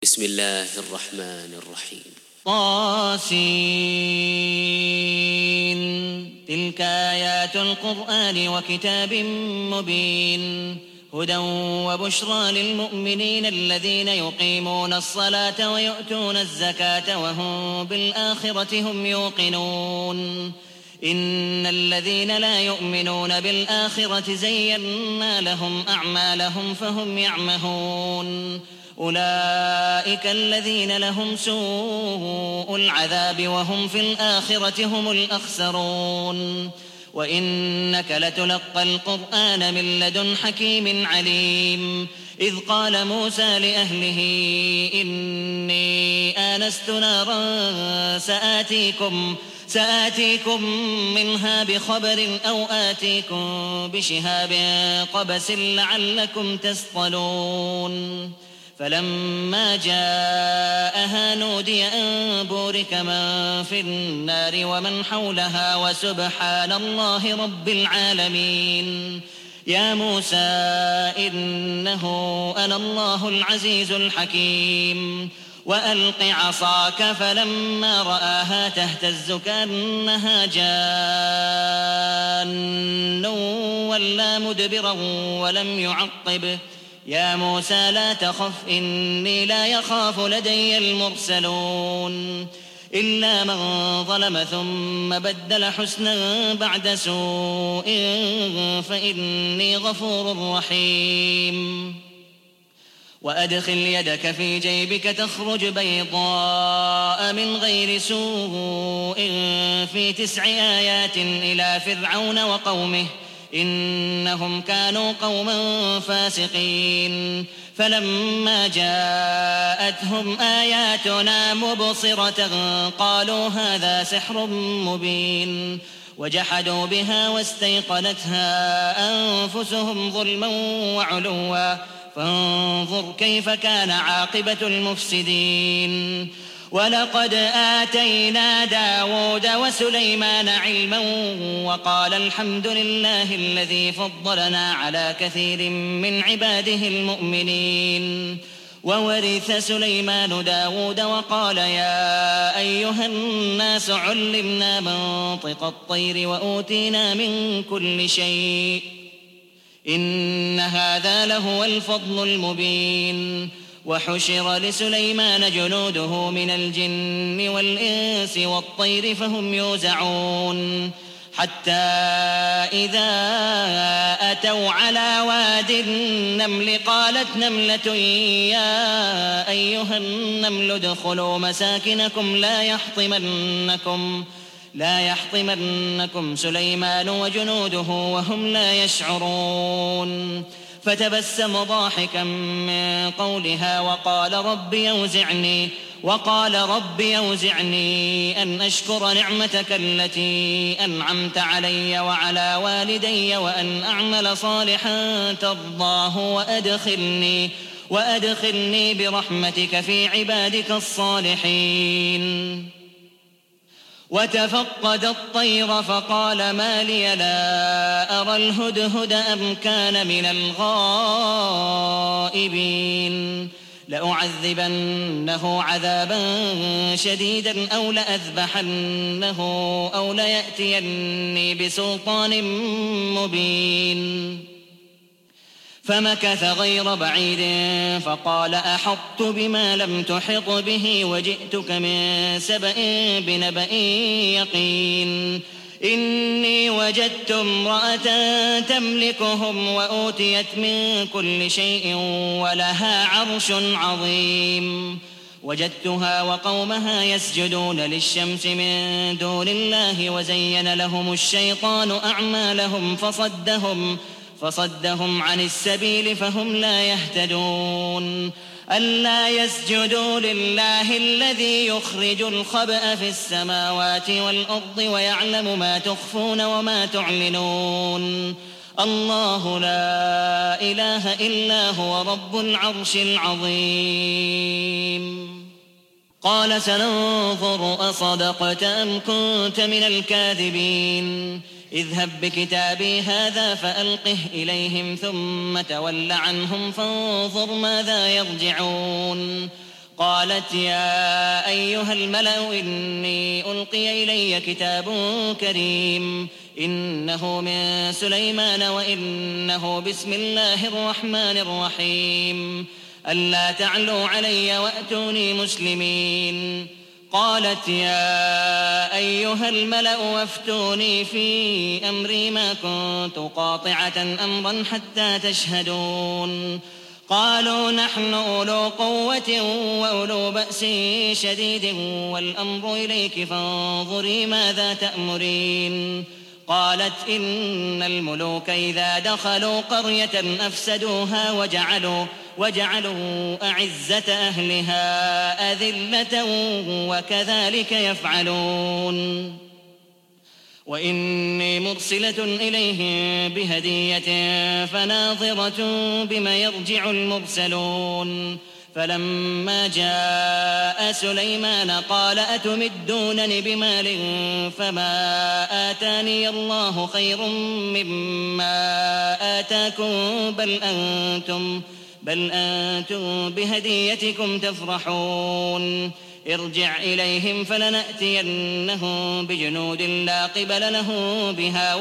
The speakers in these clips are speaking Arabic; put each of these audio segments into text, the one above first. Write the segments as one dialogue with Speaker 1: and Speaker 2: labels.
Speaker 1: بسم الله الرحمن الرحيم.
Speaker 2: طاسين. تلك آيات القرآن وكتاب مبين هدى وبشرى للمؤمنين الذين يقيمون الصلاة ويؤتون الزكاة وهم بالآخرة هم يوقنون. إن الذين لا يؤمنون بالآخرة زينا لهم أعمالهم فهم يعمهون. أولئك الذين لهم سوء العذاب وهم في الآخرة هم الأخسرون. وإنك لتلقى القرآن من لدن حكيم عليم. إذ قال موسى لأهله إني آنست نارا سآتيكم منها بخبر أو آتيكم بشهاب قبس لعلكم تصطلون. فلما جاءها نودي أن بورك من في النار ومن حولها وسبحان الله رب العالمين. يا موسى إنه أنا الله العزيز الحكيم. وألق عصاك فلما رآها تهتز كأنها جان ولا مدبرا ولم يعقب. يا موسى لا تخف إني لا يخاف لدي المرسلون. إلا من ظلم ثم بدل حسنا بعد سوء فإني غفور رحيم. وأدخل يدك في جيبك تخرج بيضاء من غير سوء في 9 آيات إلى فرعون وقومه إنهم كانوا قوما فاسقين. فلما جاءتهم آياتنا مبصرة قالوا هذا سحر مبين. وجحدوا بها واستيقنتها أنفسهم ظلما وعلوا فانظر كيف كان عاقبة المفسدين. ولقد آتينا داود وسليمان علما وقال الحمد لله الذي فضلنا على كثير من عباده المؤمنين. وورث سليمان داود وقال يا أيها الناس علمنا منطق الطير وأوتينا من كل شيء إن هذا لهو الفضل المبين. وحشر لسليمان جنوده من الجن والإنس والطير فهم يوزعون. حتى إذا أتوا على واد النمل قالت نملة يا أيها النمل ادخلوا مساكنكم لا يحطمنكم سليمان وجنوده وهم لا يشعرون. فتبسم ضاحكا من قولها وقال رب يوزعني أن أشكر نعمتك التي أنعمت علي وعلى والدي وأن أعمل صالحا ترضاه وأدخلني برحمتك في عبادك الصالحين. وتفقد الطير فقال ما لي لا أرى الهدهد أم كان من الغائبين. لأعذبنه عذابا شديدا أو لأذبحنه أو ليأتيني بسلطان مبين. فمكث غير بعيد فقال أحطت بما لم تحط به وجئتك من سبأ بنبأ يقين. إني وجدت امرأة تملكهم وأوتيت من كل شيء ولها عرش عظيم. وجدتها وقومها يسجدون للشمس من دون الله وزين لهم الشيطان أعمالهم فصدهم عن السبيل فهم لا يهتدون. ألا يسجدوا لله الذي يخرج الخبأ في السماوات والأرض ويعلم ما تخفون وما تعلنون. الله لا إله إلا هو رب العرش العظيم. قال سننظر أصدقت أم كنت من الكاذبين. اذهب بكتابي هذا فألقه إليهم ثم تول عنهم فانظر ماذا يرجعون. قالت يا أيها الملأ إني ألقي إلي كتاب كريم إنه من سليمان وإنه بسم الله الرحمن الرحيم ألا تعلوا علي وأتوني مسلمين. قالت يا أيها الملأ وافتوني في أمري ما كنت قاطعة أمرا حتى تشهدون. قالوا نحن أولو قوة وأولو بأس شديد والأمر إليك فانظري ماذا تأمرين. قالت إن الملوك إذا دخلوا قرية أفسدوها وجعلوا أعزة أهلها أذلة وكذلك يفعلون. وإني مرسلة إليهم بهدية فناظرة بما يرجع المرسلون. فلما جاء سليمان قال أتمدونني بمال فما آتاني الله خير مما آتاكم بل أنتم بهديتكم تفرحون. ارجع إليهم فلنأتينهم بجنود لا قبل لهم بها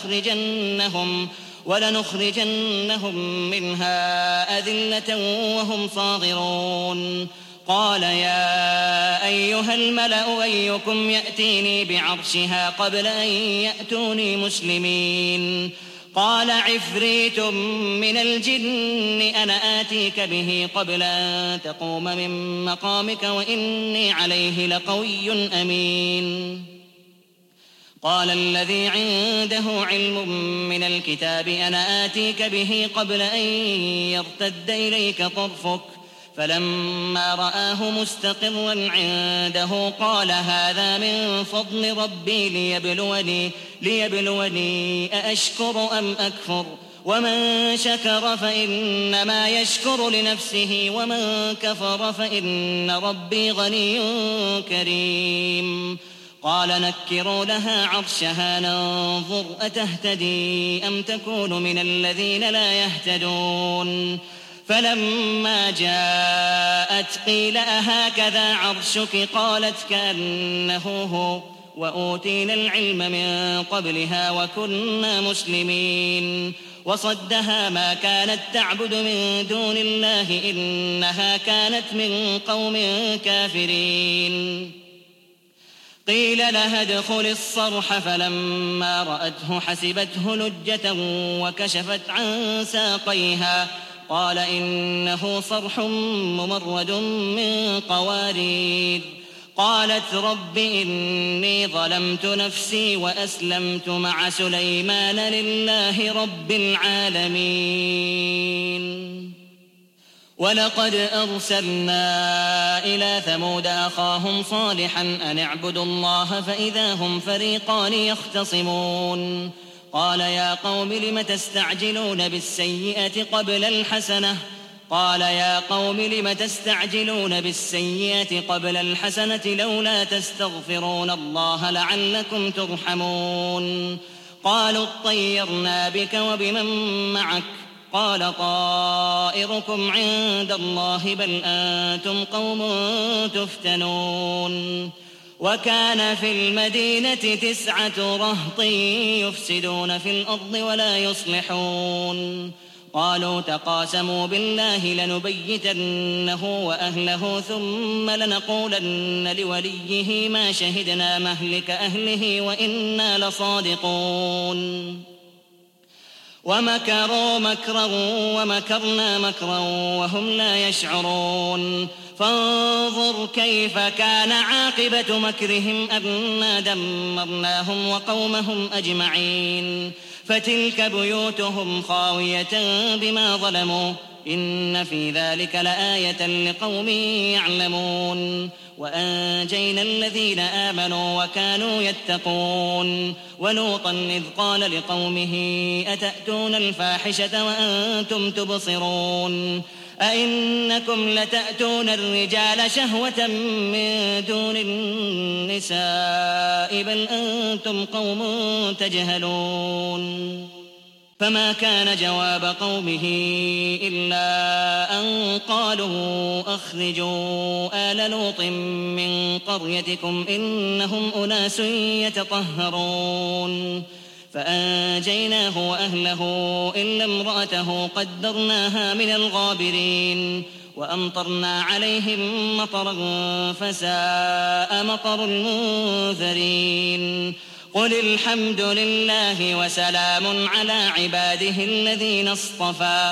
Speaker 2: ولنخرجنهم منها أذلة وهم صاغرون. قال يا أيها الملأ أيكم يأتيني بعرشها قبل أن يأتوني مسلمين. قال عفريت من الجن أنا آتيك به قبل أن تقوم من مقامك وإني عليه لقوي أمين. قال الذي عنده علم من الكتاب أنا آتيك به قبل أن يرتد إليك طرفك فلما رآه مستقرا عنده قال هذا من فضل ربي ليبلوني أأشكر أم أكفر ومن شكر فإنما يشكر لنفسه ومن كفر فإن ربي غني كريم. قال نكروا لها عرشها ننظر أتهتدي أم تكون من الذين لا يهتدون. فلما جاءت قيل أهكذا عرشك قالت كأنه هو وأوتينا العلم من قبلها وكنا مسلمين. وصدها ما كانت تعبد من دون الله إنها كانت من قوم كافرين. قيل لها ادخل الصرح فلما رأته حسبته لجة وكشفت عن ساقيها قال إنه صرح ممرد من قوارير. قالت رب إني ظلمت نفسي وأسلمت مع سليمان لله رب العالمين. ولقد أرسلنا إلى ثمود أخاهم صالحا أن اعبدوا الله فإذا هم فريقان يختصمون. قال يا قوم لم تستعجلون بالسيئة قبل الحسنة لولا تستغفرون الله لعلكم ترحمون. قالوا اطيرنا بك وبمن معك قال طائركم عند الله بل أنتم قوم تفتنون. وكان في المدينة 9 رهط يفسدون في الأرض ولا يصلحون. قالوا تقاسموا بالله لنبيتنه وأهله ثم لنقولن لوليه ما شهدنا مهلك أهله وإنا لصادقون. ومكروا مكرا ومكرنا مكرا وهم لا يشعرون. فانظر كيف كان عاقبة مكرهم أنا دمرناهم وقومهم أجمعين. فتلك بيوتهم خاوية بما ظلموا إن في ذلك لآية لقوم يعلمون. وأنجينا الذين آمنوا وكانوا يتقون. ولوطا إذ قال لقومه أتأتون الفاحشة وأنتم تبصرون أئنكم لتأتون الرجال شهوة من دون النساء بل أنتم قوم تجهلون. فما كان جواب قومه إلا أن قالوا أخرجوا آل لوط من قريتكم إنهم أناس يتطهرون فأنجيناه وأهله إلا امرأته قدرناها من الغابرين وأمطرنا عليهم مطرا فساء مطر المنذرين قل الحمد لله وسلام على عباده الذين اصطفى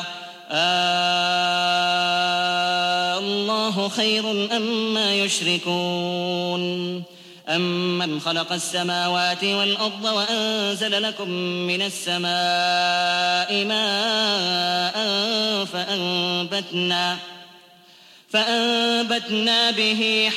Speaker 2: الله خير أما يشركون أمن خلق السماوات والأرض وأنزل لكم من السماء ماء فأنبتنا به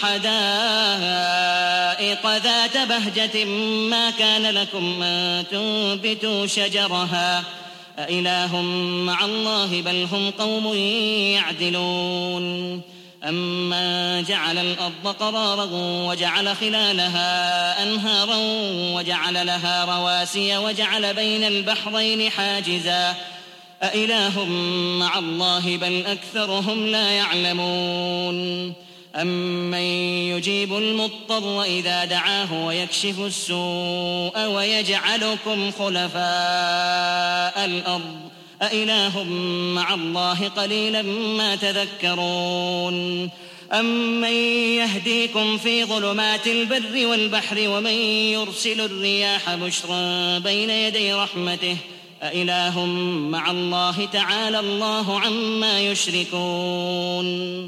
Speaker 2: حدائق ذات بهجة ما كان لكم أن تنبتوا شجرها أإله مع الله بل هم قوم يعدلون أمن جعل الأرض قرارا وجعل خلالها أنهارا وجعل لها رواسي وجعل بين البحرين حاجزا أإله مع الله بل أكثرهم لا يعلمون أمن يجيب المضطر إذا دعاه ويكشف السوء ويجعلكم خلفاء الأرض أإله مع الله قليلا ما تذكرون أمن يهديكم في ظلمات البر والبحر ومن يرسل الرياح بشرا بين يدي رحمته أإله مع الله تعالى الله عما يشركون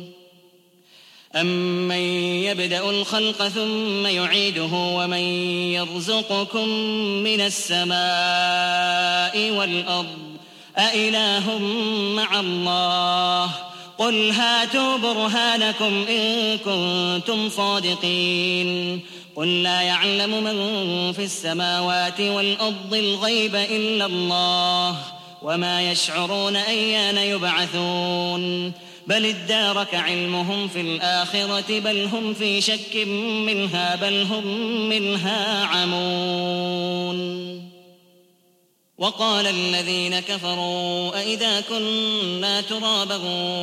Speaker 2: أمن يبدأ الخلق ثم يعيده ومن يرزقكم من السماء والأرض أإله مع الله قل هاتوا برهانكم إن كنتم صادقين قل لا يعلم من في السماوات والأرض الغيب إلا الله وما يشعرون أيان يبعثون بل ادارك علمهم في الآخرة بل هم في شك منها بل هم منها عمون وقال الذين كفروا أئذا كنا ترابا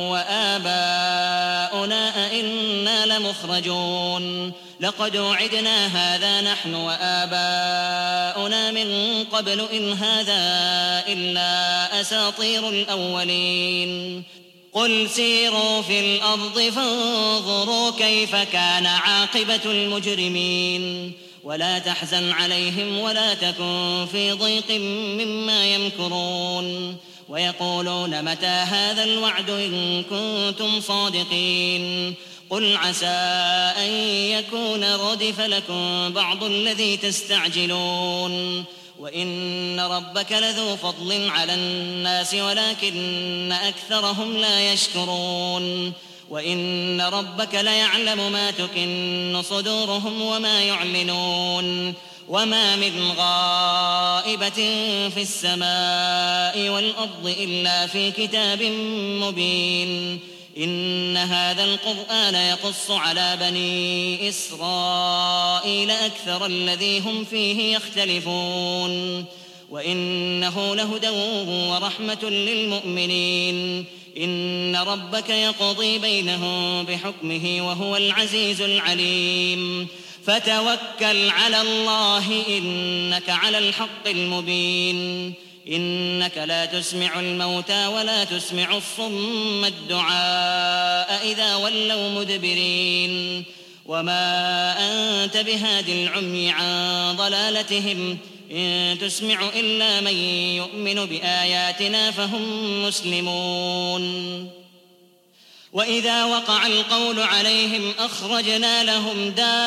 Speaker 2: وآباؤنا أئنا لمخرجون لقد وعدنا هذا نحن وآباؤنا من قبل إن هذا إلا أساطير الأولين قل سيروا في الأرض فانظروا كيف كان عاقبة المجرمين ولا تحزن عليهم ولا تكن في ضيق مما يمكرون ويقولون متى هذا الوعد إن كنتم صادقين قل عسى أن يكون ردف لكم بعض الذي تستعجلون وإن ربك لذو فضل على الناس ولكن أكثرهم لا يشكرون وإن ربك ليعلم ما تكن صدورهم وما يعلنون وما من غائبة في السماء والأرض إلا في كتاب مبين إن هذا القرآن يقص على بني إسرائيل أكثر الذي هم فيه يختلفون وإنه لهدى ورحمة للمؤمنين إن ربك يقضي بينهم بحكمه وهو العزيز العليم فتوكل على الله إنك على الحق المبين إنك لا تسمع الموتى ولا تسمع الصم الدعاء إذا ولوا مدبرين وما أنت بهاد العمي عن ضلالتهم إن تسمع إلا من يؤمن بآياتنا فهم مسلمون وإذا وقع القول عليهم أخرجنا لهم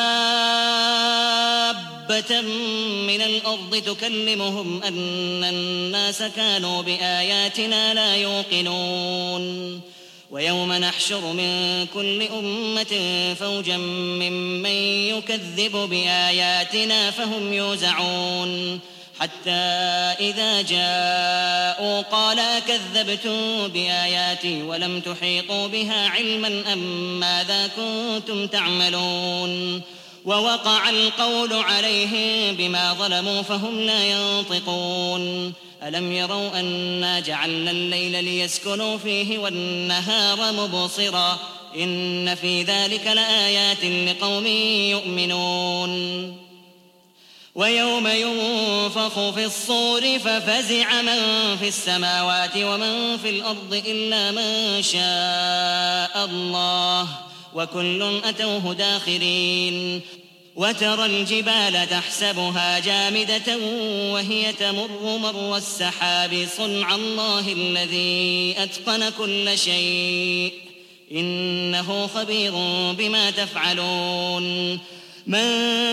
Speaker 2: دابة من الأرض تكلمهم أن الناس كانوا بآياتنا لا يوقنون ويوم نحشر من كل أمة فوجا ممن يكذب بآياتنا فهم يوزعون حتى إذا جاءوا قال كذبتم بآياتي ولم تحيطوا بها علما أم ماذا كنتم تعملون ووقع القول عليهم بما ظلموا فهم لا ينطقون ألم يروا أنا جعلنا الليل ليسكنوا فيه والنهار مبصرا إن في ذلك لآيات لقوم يؤمنون ويوم ينفخ في الصور ففزع من في السماوات ومن في الأرض إلا من شاء الله وكل أتوه داخرين وترى الجبال تحسبها جامدة وهي تمر مر السحاب صنع الله الذي أتقن كل شيء إنه خبير بما تفعلون من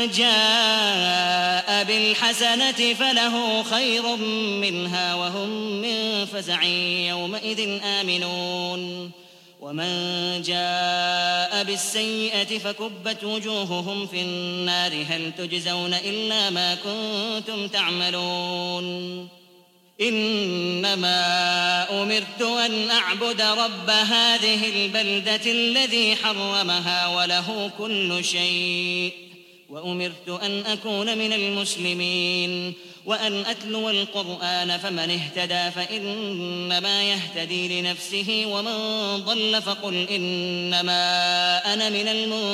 Speaker 2: جاء بالحسنة فله خير منها وهم من فزع يومئذ آمنون ومن جاء بالسيئة فكبت وجوههم في النار هل تجزون إلا ما كنتم تعملون إنما أمرت أن أعبد رب هذه البلدة الذي حرمها وله كل شيء وأمرت أن أكون من المسلمين وأن أتلو القرآن فمن اهتدى فإنما يهتدي لنفسه ومن ضل فقل إنما أنا من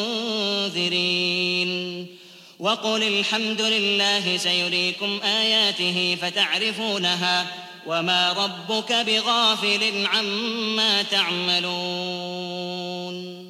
Speaker 2: المنذرين وقل الحمد لله سيريكم آياته فتعرفونها وما ربك بغافل عما تعملون